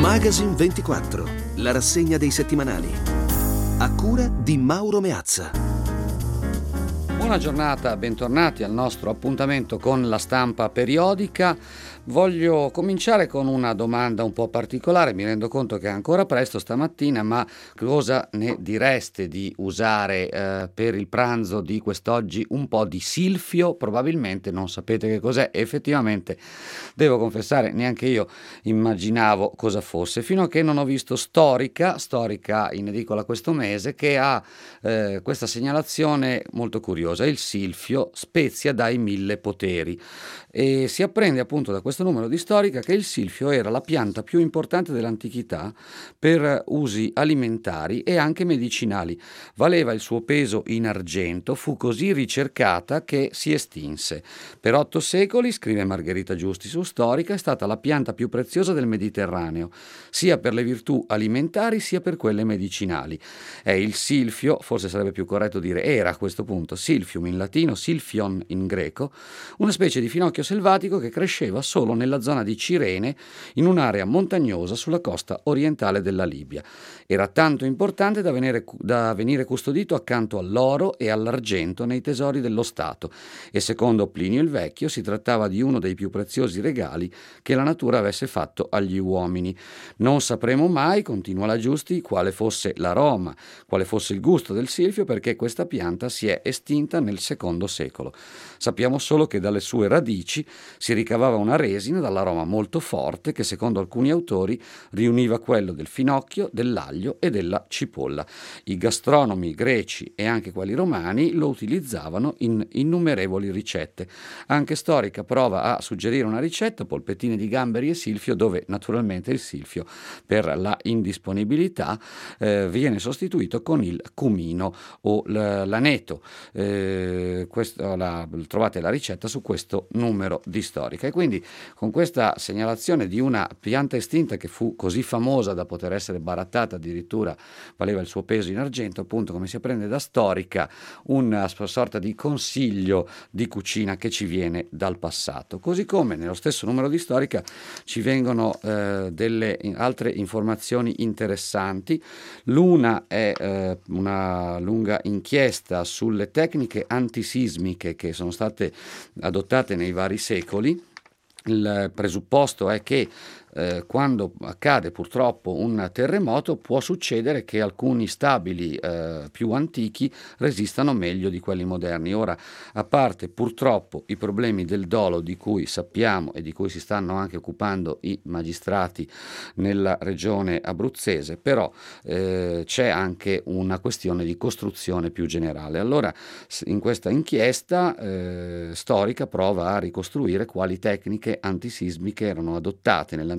Magazine 24, la rassegna dei settimanali. A cura di Mauro Meazza. Buona giornata, bentornati al nostro appuntamento con la stampa periodica. Voglio cominciare con una domanda un po' particolare. Mi rendo conto che è ancora presto stamattina, ma cosa ne direste di usare per il pranzo di quest'oggi un po' di silfio? Probabilmente non sapete che cos'è. Effettivamente, devo confessare, neanche io immaginavo cosa fosse, fino a che non ho visto Storica in edicola questo mese, che ha questa segnalazione molto curiosa: il silfio, spezia dai 1000 poteri. E si apprende appunto da questo numero di Storica che il silfio era la pianta più importante dell'antichità per usi alimentari e anche medicinali. Valeva il suo peso in argento, fu così ricercata che si estinse. Per 8 secoli, scrive Margherita Giusti su Storica, è stata la pianta più preziosa del Mediterraneo, sia per le virtù alimentari sia per quelle medicinali. È il silfio, forse sarebbe più corretto dire era a questo punto, silphium in latino, silphion in greco, una specie di finocchio selvatico che cresceva solo nella zona di Cirene, in un'area montagnosa sulla costa orientale della Libia. Era tanto importante da venire custodito accanto all'oro e all'argento nei tesori dello Stato, e secondo Plinio il Vecchio si trattava di uno dei più preziosi regali che la natura avesse fatto agli uomini. Non sapremo mai, continua la Giusti, quale fosse l'aroma, quale fosse il gusto del silfio, perché questa pianta si è estinta nel secondo secolo. Sappiamo solo che dalle sue radici si ricavava una resina dall'aroma molto forte che, secondo alcuni autori, riuniva quello del finocchio, dell'aglio e della cipolla. I gastronomi greci e anche quelli romani lo utilizzavano in innumerevoli ricette. Anche Storica prova a suggerire una ricetta: polpettine di gamberi e silfio, dove naturalmente il silfio, per la indisponibilità, viene sostituito con il cumino o l'aneto. Trovate la ricetta su questo numero di Storica. E quindi, con questa segnalazione di una pianta estinta che fu così famosa da poter essere barattata, addirittura valeva il suo peso in argento, appunto, come si apprende da Storica, una sorta di consiglio di cucina che ci viene dal passato. Così come nello stesso numero di Storica ci vengono delle altre informazioni interessanti. L'una è una lunga inchiesta sulle tecniche antisismiche che sono state adottate nei vari secoli. Il presupposto è che quando accade purtroppo un terremoto può succedere che alcuni stabili più antichi resistano meglio di quelli moderni. Ora, a parte purtroppo i problemi del dolo di cui sappiamo e di cui si stanno anche occupando i magistrati nella regione abruzzese, però c'è anche una questione di costruzione più generale. Allora, in questa inchiesta Storica prova a ricostruire quali tecniche antisismiche erano adottate nell'antichità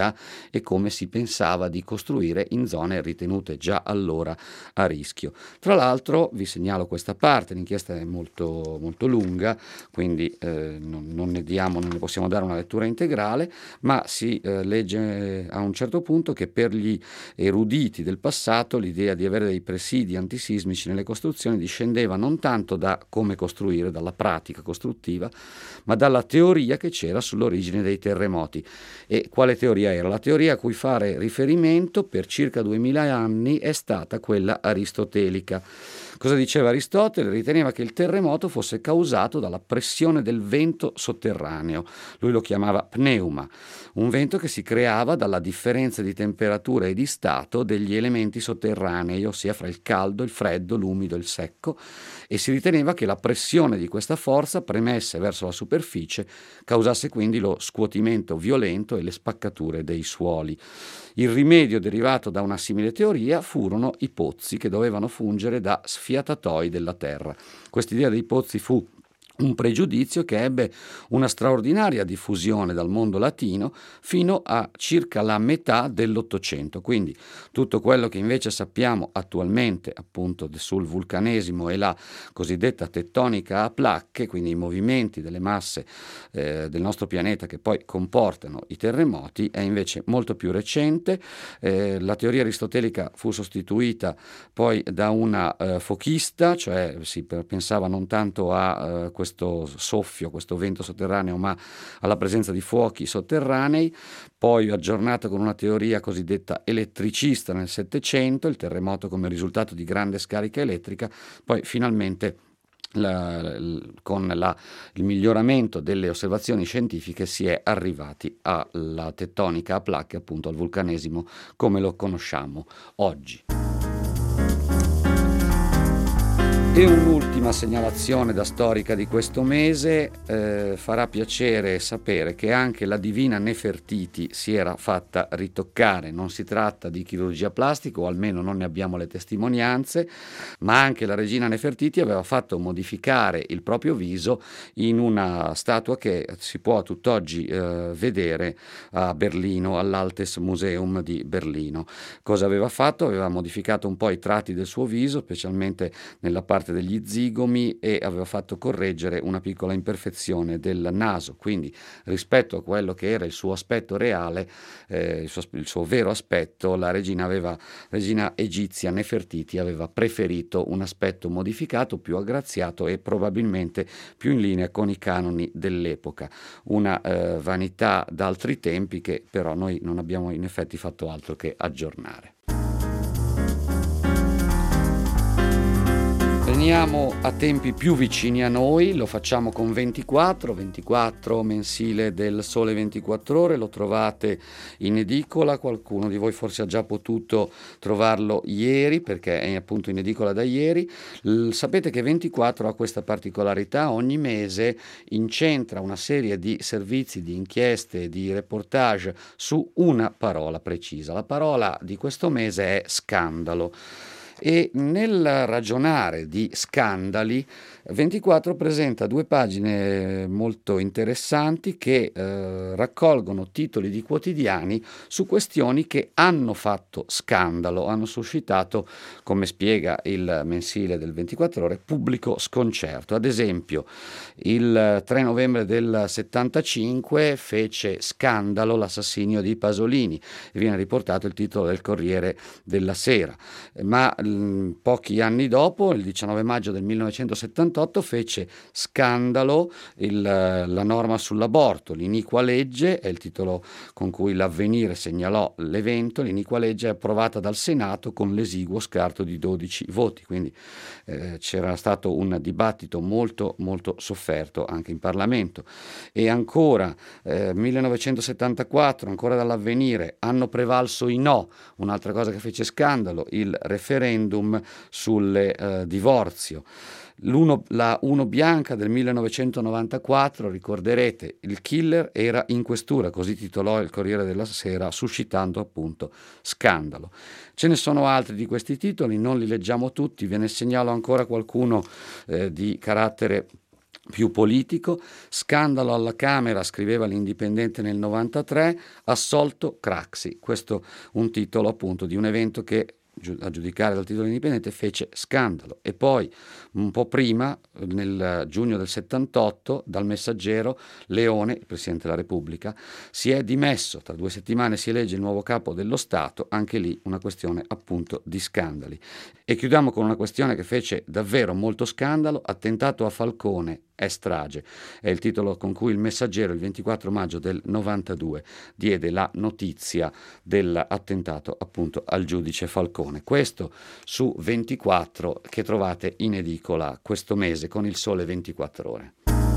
e come si pensava di costruire in zone ritenute già allora a rischio. Tra l'altro, vi segnalo questa parte: l'inchiesta è molto, molto lunga, quindi non ne possiamo dare una lettura integrale, ma si legge a un certo punto che per gli eruditi del passato l'idea di avere dei presidi antisismici nelle costruzioni discendeva non tanto da come costruire, dalla pratica costruttiva, ma dalla teoria che c'era sull'origine dei terremoti. E quale teoria era? La teoria a cui fare riferimento per circa 2000 anni è stata quella aristotelica. Cosa diceva Aristotele? Riteneva che il terremoto fosse causato dalla pressione del vento sotterraneo. Lui lo chiamava pneuma, un vento che si creava dalla differenza di temperatura e di stato degli elementi sotterranei, ossia fra il caldo, il freddo, l'umido e il secco, e si riteneva che la pressione di questa forza premesse verso la superficie causasse quindi lo scuotimento violento e le spaccature dei suoli. Il rimedio derivato da una simile teoria furono i pozzi, che dovevano fungere da sfiatatoi della terra. Quest'idea dei pozzi fu un pregiudizio che ebbe una straordinaria diffusione dal mondo latino fino a circa la metà dell'Ottocento. Quindi tutto quello che invece sappiamo attualmente appunto sul vulcanesimo e la cosiddetta tettonica a placche, quindi i movimenti delle masse del nostro pianeta che poi comportano i terremoti, è invece molto più recente. La teoria aristotelica fu sostituita poi da una fochista, cioè si pensava non tanto a questo soffio, questo vento sotterraneo, ma alla presenza di fuochi sotterranei, poi aggiornata con una teoria cosiddetta elettricista nel Settecento, il terremoto come risultato di grande scarica elettrica, poi finalmente con il miglioramento delle osservazioni scientifiche si è arrivati alla tettonica a placche, appunto al vulcanesimo come lo conosciamo oggi. E un'ultima segnalazione da storica di questo mese, farà piacere sapere che anche la divina Nefertiti si era fatta ritoccare. Non si tratta di chirurgia plastica, o almeno non ne abbiamo le testimonianze, ma anche la regina Nefertiti aveva fatto modificare il proprio viso in una statua che si può tutt'oggi vedere a Berlino, all'Altes Museum di Berlino. Cosa aveva fatto? Aveva modificato un po' i tratti del suo viso, specialmente nella parte degli zigomi, e aveva fatto correggere una piccola imperfezione del naso. Quindi rispetto a quello che era il suo aspetto reale, il suo vero aspetto, la regina egizia Nefertiti aveva preferito un aspetto modificato, più aggraziato e probabilmente più in linea con i canoni dell'epoca. Una vanità d'altri tempi che però noi non abbiamo in effetti fatto altro che aggiornare. Veniamo a tempi più vicini a noi, lo facciamo con 24 mensile del Sole 24 Ore, lo trovate in edicola, qualcuno di voi forse ha già potuto trovarlo ieri perché è appunto in edicola da ieri. Sapete che 24 ha questa particolarità: ogni mese incentra una serie di servizi, di inchieste, di reportage su una parola precisa. La parola di questo mese è scandalo. E nel ragionare di scandali, 24 presenta 2 pagine molto interessanti che raccolgono titoli di quotidiani su questioni che hanno fatto scandalo, hanno suscitato, come spiega il mensile del 24 Ore, pubblico sconcerto. Ad esempio, il 3 novembre del 75 fece scandalo l'assassinio di Pasolini e viene riportato il titolo del Corriere della Sera, ma pochi anni dopo, il 19 maggio del 1978, fece scandalo la norma sull'aborto. L'iniqua legge è il titolo con cui l'Avvenire segnalò l'evento. L'iniqua legge è approvata dal Senato con l'esiguo scarto di 12 voti, quindi c'era stato un dibattito molto molto sofferto anche in Parlamento. E ancora 1974, ancora dall'Avvenire, hanno prevalso i no, un'altra cosa che fece scandalo, il referendum sul divorzio. La Uno Bianca del 1994, ricorderete, il killer era in questura, così titolò il Corriere della Sera, suscitando appunto scandalo. Ce ne sono altri di questi titoli, non li leggiamo tutti, ve ne segnalo ancora qualcuno di carattere più politico. Scandalo alla Camera, scriveva l'Indipendente nel 93, assolto Craxi. Questo un titolo appunto di un evento che, a giudicare dal titolo indipendente, fece scandalo. E poi un po' prima, nel giugno del 78, dal Messaggero, Leone, il Presidente della Repubblica, si è dimesso. Tra 2 settimane si elegge il nuovo capo dello Stato, anche lì una questione appunto di scandali. E chiudiamo con una questione che fece davvero molto scandalo: attentato a Falcone è strage, è il titolo con cui il Messaggero il 24 maggio del 92 diede la notizia dell'attentato appunto al giudice Falcone. Questo su 24, che trovate in edicola questo mese con il Sole 24 Ore.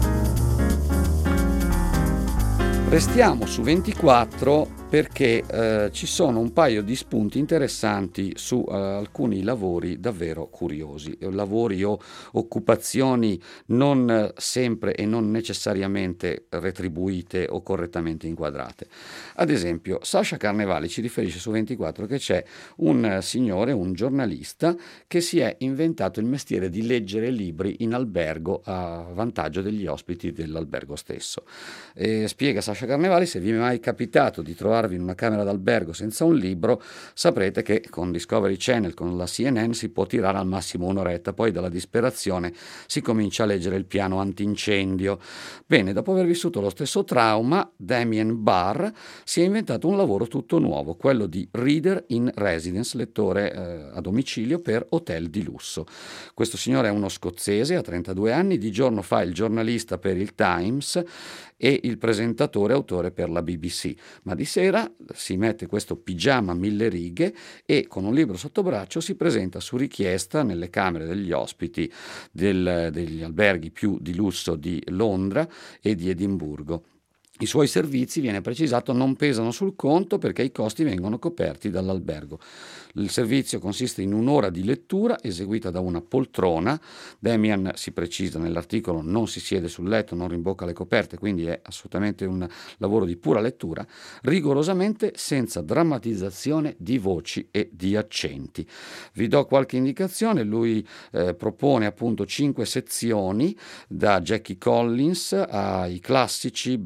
Restiamo su 24 perché ci sono un paio di spunti interessanti su alcuni lavori davvero curiosi, lavori o occupazioni non sempre e non necessariamente retribuite o correttamente inquadrate. Ad esempio, Sasha Carnevali ci riferisce su 24 che c'è un signore, un giornalista, che si è inventato il mestiere di leggere libri in albergo a vantaggio degli ospiti dell'albergo stesso. Spiega Sasha Carnevali: se vi è mai capitato di trovare trovarvi in una camera d'albergo senza un libro, saprete che con Discovery Channel, con la CNN, si può tirare al massimo un'oretta, poi dalla disperazione si comincia a leggere il piano antincendio. Bene, dopo aver vissuto lo stesso trauma, Damien Barr si è inventato un lavoro tutto nuovo, quello di Reader in Residence, lettore a domicilio per hotel di lusso. Questo signore è uno scozzese, ha 32 anni, di giorno fa il giornalista per il Times e il presentatore autore per la BBC, ma di sera si mette questo pigiama 1000 righe e con un libro sotto braccio si presenta su richiesta nelle camere degli ospiti degli alberghi più di lusso di Londra e di Edimburgo. I suoi servizi, viene precisato, non pesano sul conto perché i costi vengono coperti dall'albergo. Il servizio consiste in un'ora di lettura eseguita da una poltrona. Damian, si precisa nell'articolo, non si siede sul letto, non rimbocca le coperte, quindi è assolutamente un lavoro di pura lettura, rigorosamente senza drammatizzazione di voci e di accenti. Vi do qualche indicazione, lui propone appunto 5 sezioni, da Jackie Collins ai classici,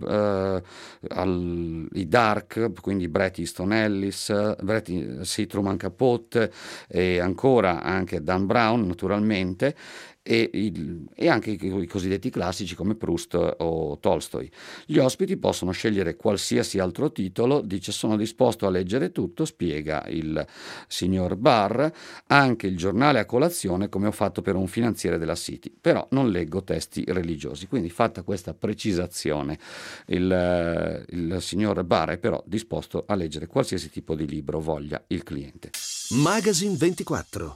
i dark, quindi Bret Easton Ellis, Truman Capote e ancora anche Dan Brown naturalmente, e anche i cosiddetti classici come Proust o Tolstoi. Gli ospiti possono scegliere qualsiasi altro titolo, dice sono disposto a leggere tutto, spiega il signor Barr, anche il giornale a colazione come ho fatto per un finanziere della City, però non leggo testi religiosi. Quindi fatta questa precisazione, il signor Barr è però disposto a leggere qualsiasi tipo di libro voglia il cliente. Magazine 24.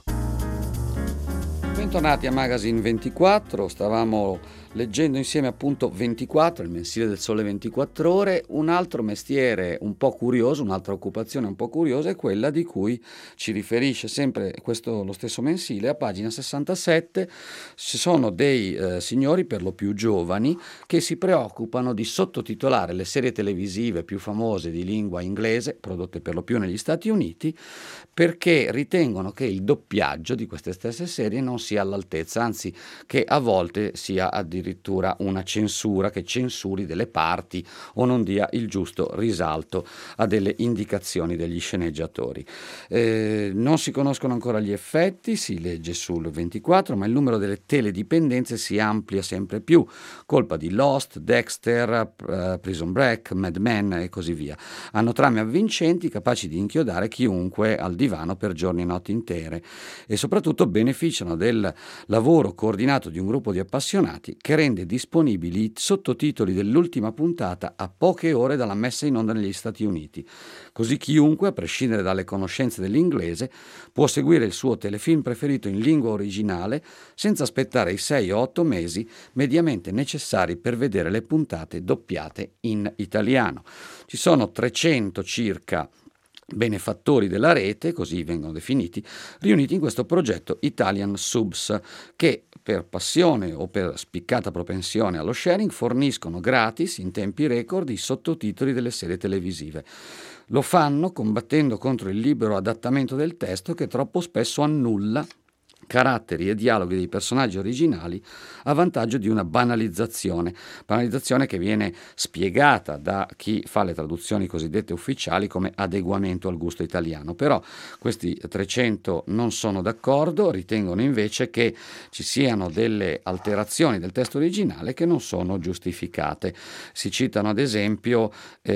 Bentornati a Magazine 24, stavamo leggendo insieme appunto 24, il mensile del Sole 24 Ore. Un altro mestiere un po' curioso, un'altra occupazione un po' curiosa è quella di cui ci riferisce sempre lo stesso mensile. A pagina 67 ci sono dei signori per lo più giovani che si preoccupano di sottotitolare le serie televisive più famose di lingua inglese, prodotte per lo più negli Stati Uniti, perché ritengono che il doppiaggio di queste stesse serie non sia all'altezza, anzi che a volte sia addirittura una censura, che censuri delle parti o non dia il giusto risalto a delle indicazioni degli sceneggiatori. Non si conoscono ancora gli effetti, si legge sul 24, ma il numero delle teledipendenze si amplia sempre più, colpa di Lost, Dexter, Prison Break, Mad Men e così via. Hanno trame avvincenti capaci di inchiodare chiunque al divano per giorni e notti intere e soprattutto beneficiano del lavoro coordinato di un gruppo di appassionati che rende disponibili i sottotitoli dell'ultima puntata a poche ore dalla messa in onda negli Stati Uniti. Così chiunque, a prescindere dalle conoscenze dell'inglese, può seguire il suo telefilm preferito in lingua originale senza aspettare i 6 o 8 mesi mediamente necessari per vedere le puntate doppiate in italiano. Ci sono 300 circa benefattori della rete, così vengono definiti, riuniti in questo progetto Italian Subs, che per passione o per spiccata propensione allo sharing forniscono gratis, in tempi record, i sottotitoli delle serie televisive. Lo fanno combattendo contro il libero adattamento del testo che troppo spesso annulla caratteri e dialoghi dei personaggi originali a vantaggio di una banalizzazione che viene spiegata da chi fa le traduzioni cosiddette ufficiali come adeguamento al gusto italiano. Però questi 300 non sono d'accordo, ritengono invece che ci siano delle alterazioni del testo originale che non sono giustificate. Si citano ad esempio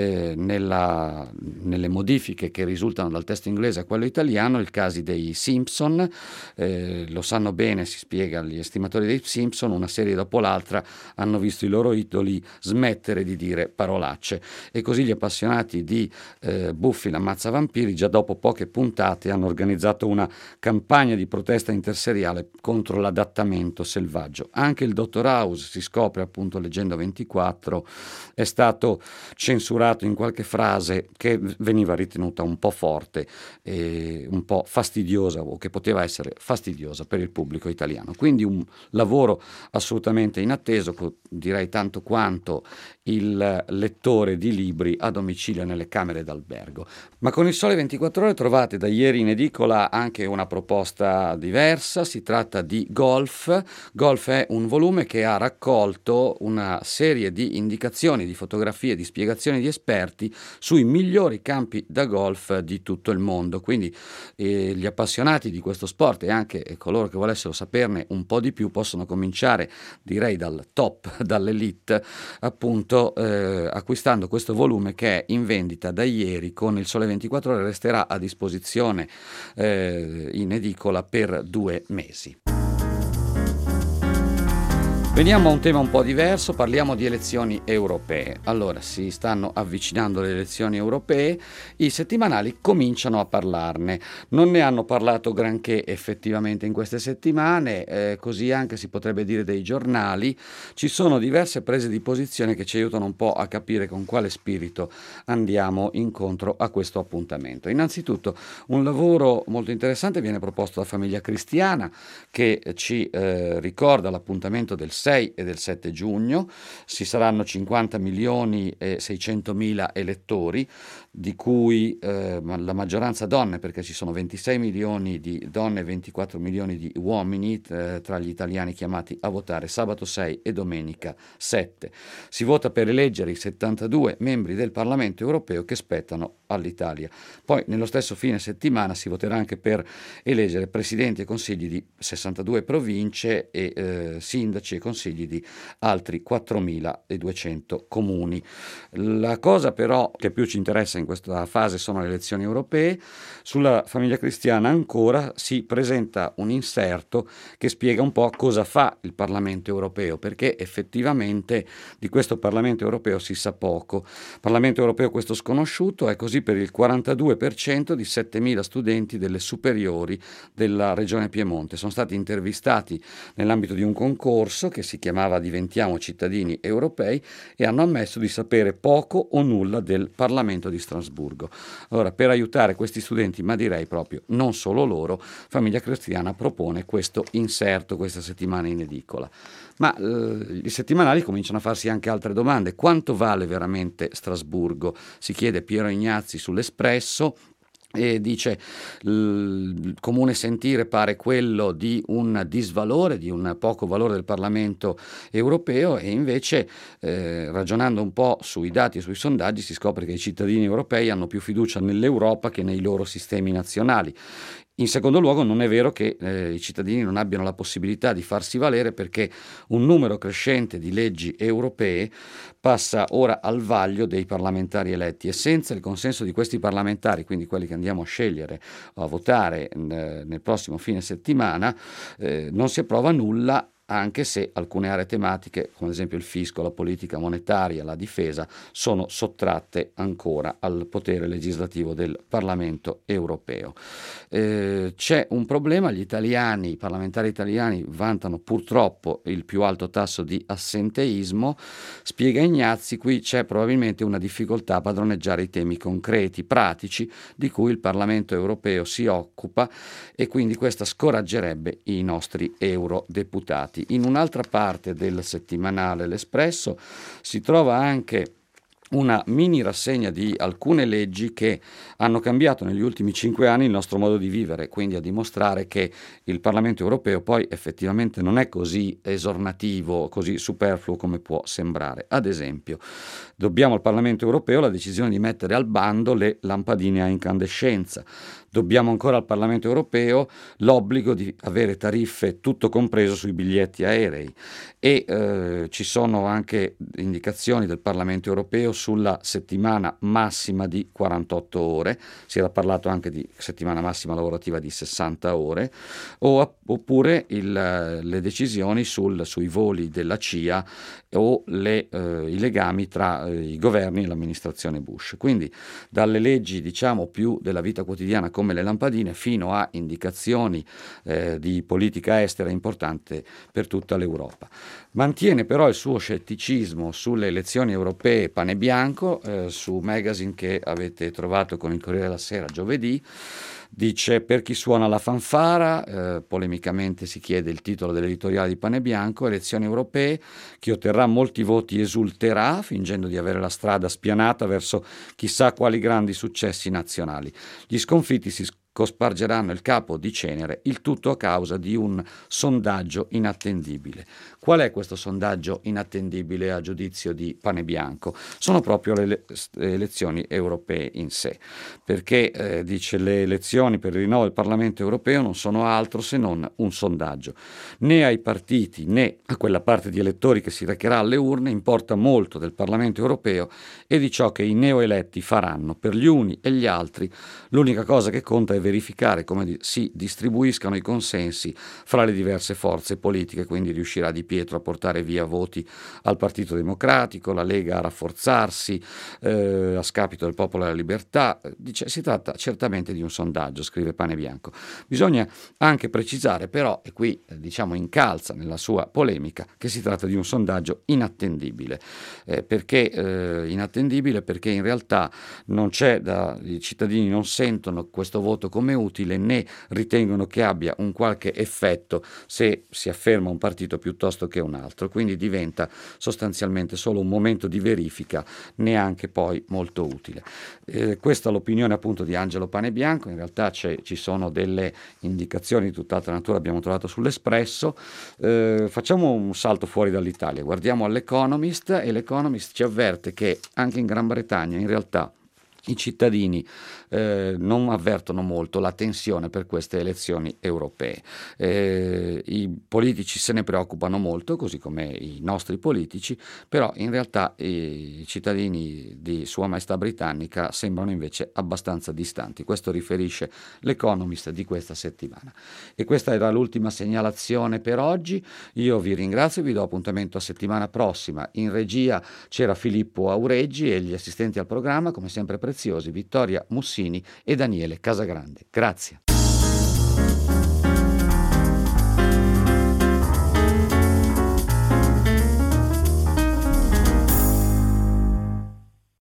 nelle modifiche che risultano dal testo inglese a quello italiano il caso dei Simpson. Lo sanno bene, si spiega, gli estimatori dei Simpson, una serie dopo l'altra hanno visto i loro idoli smettere di dire parolacce e così gli appassionati di Buffy l'ammazza vampiri già dopo poche puntate hanno organizzato una campagna di protesta interseriale contro l'adattamento selvaggio. Anche il Dottor House, si scopre appunto leggendo 24, è stato censurato in qualche frase che veniva ritenuta un po' forte e un po' fastidiosa o che poteva essere fastidiosa per il pubblico italiano. Quindi un lavoro assolutamente inatteso, direi tanto quanto il lettore di libri a domicilio nelle camere d'albergo. Ma con il Sole 24 Ore trovate da ieri in edicola anche una proposta diversa. Si tratta di Golf. Golf è un volume che ha raccolto una serie di indicazioni, di fotografie, di spiegazioni di esperti sui migliori campi da golf di tutto il mondo. Quindi gli appassionati di questo sport e anche coloro che volessero saperne un po' di più possono cominciare, direi, dal top, dall'elite, appunto acquistando questo volume che è in vendita da ieri con il Sole 24 Ore. Resterà a disposizione in edicola per 2 mesi. Veniamo a un tema un po' diverso, parliamo di elezioni europee. Allora, si stanno avvicinando le elezioni europee, i settimanali cominciano a parlarne. Non ne hanno parlato granché effettivamente in queste settimane, così anche si potrebbe dire dei giornali. Ci sono diverse prese di posizione che ci aiutano un po' a capire con quale spirito andiamo incontro a questo appuntamento. Innanzitutto, un lavoro molto interessante viene proposto da Famiglia Cristiana, che ci ricorda l'appuntamento del 6 e del 7 giugno. Ci saranno 50 milioni e 600 mila elettori, di cui la maggioranza donne, perché ci sono 26 milioni di donne e 24 milioni di uomini tra gli italiani chiamati a votare sabato 6 e domenica 7. Si vota per eleggere i 72 membri del Parlamento europeo che spettano all'Italia. Poi nello stesso fine settimana si voterà anche per eleggere presidenti e consigli di 62 province e sindaci e consigli di altri 4.200 comuni. La cosa però che più ci interessa in questa fase sono le elezioni europee. Sulla Famiglia Cristiana ancora si presenta un inserto che spiega un po' cosa fa il Parlamento europeo, perché effettivamente di questo Parlamento europeo si sa poco. Parlamento europeo questo sconosciuto è così per il 42% di 7.000 studenti delle superiori della regione Piemonte. Sono stati intervistati nell'ambito di un concorso che si chiamava Diventiamo cittadini europei e hanno ammesso di sapere poco o nulla del Parlamento di Strasburgo. Allora, per aiutare questi studenti, ma direi proprio non solo loro, Famiglia Cristiana propone questo inserto questa settimana in edicola. Ma i settimanali cominciano a farsi anche altre domande. Quanto vale veramente Strasburgo? Si chiede Piero Ignazzi sull'Espresso. E dice il comune sentire pare quello di un disvalore, di un poco valore del Parlamento europeo, e invece ragionando un po' sui dati e sui sondaggi si scopre che i cittadini europei hanno più fiducia nell'Europa che nei loro sistemi nazionali. In secondo luogo, non è vero che i cittadini non abbiano la possibilità di farsi valere, perché un numero crescente di leggi europee passa ora al vaglio dei parlamentari eletti e senza il consenso di questi parlamentari, quindi quelli che andiamo a scegliere o a votare nel prossimo fine settimana, non si approva nulla, anche se alcune aree tematiche, come ad esempio il fisco, la politica monetaria, la difesa, sono sottratte ancora al potere legislativo del Parlamento europeo. C'è un problema: gli italiani, i parlamentari italiani vantano purtroppo il più alto tasso di assenteismo. Spiega Ignazzi, qui c'è probabilmente una difficoltà a padroneggiare i temi concreti, pratici, di cui il Parlamento europeo si occupa, e quindi questa scoraggerebbe i nostri eurodeputati. In un'altra parte del settimanale L'Espresso si trova anche una mini rassegna di alcune leggi che hanno cambiato negli ultimi 5 anni il nostro modo di vivere, quindi a dimostrare che il Parlamento europeo poi effettivamente non è così esornativo, così superfluo come può sembrare. Ad esempio, dobbiamo al Parlamento europeo la decisione di mettere al bando le lampadine a incandescenza. Dobbiamo ancora al Parlamento europeo l'obbligo di avere tariffe tutto compreso sui biglietti aerei, e ci sono anche indicazioni del Parlamento europeo sulla settimana massima di 48 ore. Si era parlato anche di settimana massima lavorativa di 60 ore, oppure le decisioni sui voli della CIA o i legami tra i governi e l'amministrazione Bush. Quindi dalle leggi, diciamo, più della vita quotidiana come le lampadine, fino a indicazioni di politica estera importante per tutta l'Europa. Mantiene però il suo scetticismo sulle elezioni europee pane bianche Panebianco su Magazine che avete trovato con il Corriere della Sera giovedì. Dice: per chi suona la fanfara, polemicamente si chiede il titolo dell'editoriale di Panebianco, elezioni europee, chi otterrà molti voti esulterà, fingendo di avere la strada spianata verso chissà quali grandi successi nazionali. Gli sconfitti si cospargeranno il capo di cenere, il tutto a causa di un sondaggio inattendibile. Qual è questo sondaggio inattendibile a giudizio di Panebianco? Sono proprio le elezioni europee in sé, perché dice le elezioni per il rinnovo del Parlamento europeo non sono altro se non un sondaggio. Né ai partiti né a quella parte di elettori che si recherà alle urne importa molto del Parlamento europeo e di ciò che i neoeletti faranno. Per gli uni e gli altri l'unica cosa che conta è verificare come si distribuiscano i consensi fra le diverse forze politiche, quindi riuscirà Di Pietro a portare via voti al Partito Democratico, la Lega a rafforzarsi a scapito del Popolo della Libertà. Dice, si tratta certamente di un sondaggio, scrive Panebianco. Bisogna anche precisare però, e qui diciamo incalza nella sua polemica, che si tratta di un sondaggio inattendibile. Perché inattendibile? Perché in realtà non c'è i cittadini non sentono questo voto come utile né ritengono che abbia un qualche effetto se si afferma un partito piuttosto che un altro, quindi diventa sostanzialmente solo un momento di verifica, neanche poi molto utile. Questa è l'opinione appunto di Angelo Panebianco. In realtà ci sono delle indicazioni di tutt'altra natura, abbiamo trovato sull'Espresso. Facciamo un salto fuori dall'Italia, guardiamo all'Economist, e l'Economist ci avverte che anche in Gran Bretagna in realtà i cittadini non avvertono molto la tensione per queste elezioni europee. I politici se ne preoccupano molto, così come i nostri politici, però in realtà i cittadini di Sua Maestà Britannica sembrano invece abbastanza distanti. Questo riferisce l'Economist di questa settimana. E questa era l'ultima segnalazione per oggi. Io vi ringrazio e vi do appuntamento a settimana prossima. In regia c'era Filippo Aureggi e gli assistenti al programma, come sempre preziosi, Vittoria Mussini e Daniele Casagrande. Grazie.